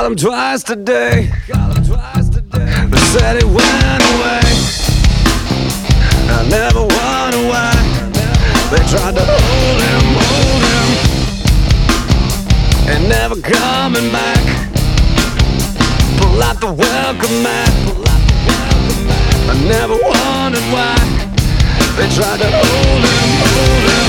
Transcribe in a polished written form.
him twice today. They said he went away. I never wonder why. They tried to hold him, and never coming back. Pull out the welcome mat. I never wondered why. They tried to hold him,